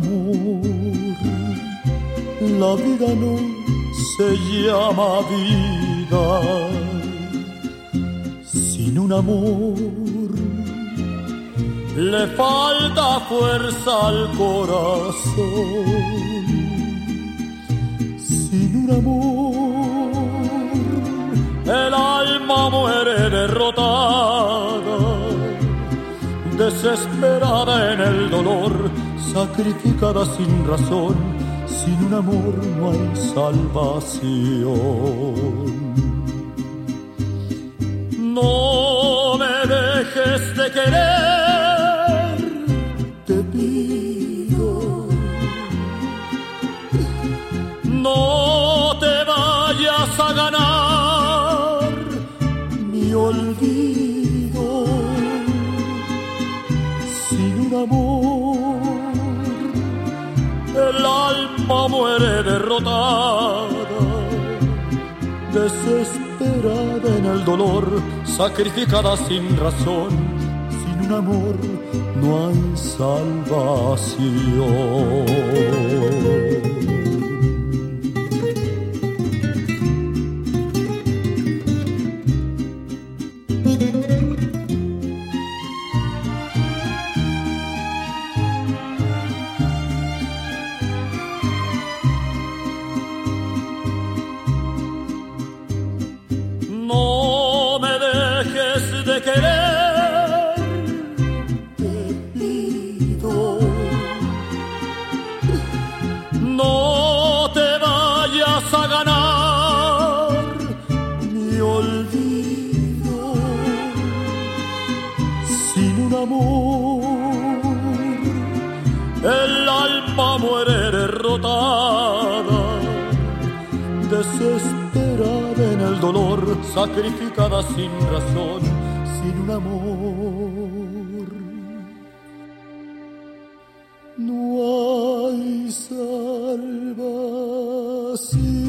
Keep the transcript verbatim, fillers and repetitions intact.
amor, la vida no se llama vida. Sin un amor le falta fuerza al corazón. Sin un amor el alma muere derrotada, desesperada en el dolor, sacrificada sin razón. Sin un amor no hay salvación. No me dejes de querer, te pido. No te vayas a ganar mi olvido. Sin un amor el alma muere derrotada, desesperada en el dolor, sacrificada sin razón. Sin un amor no hay salvación. El alma muere derrotada, desesperada en el dolor, sacrificada sin razón. Sin un amor no hay salvación.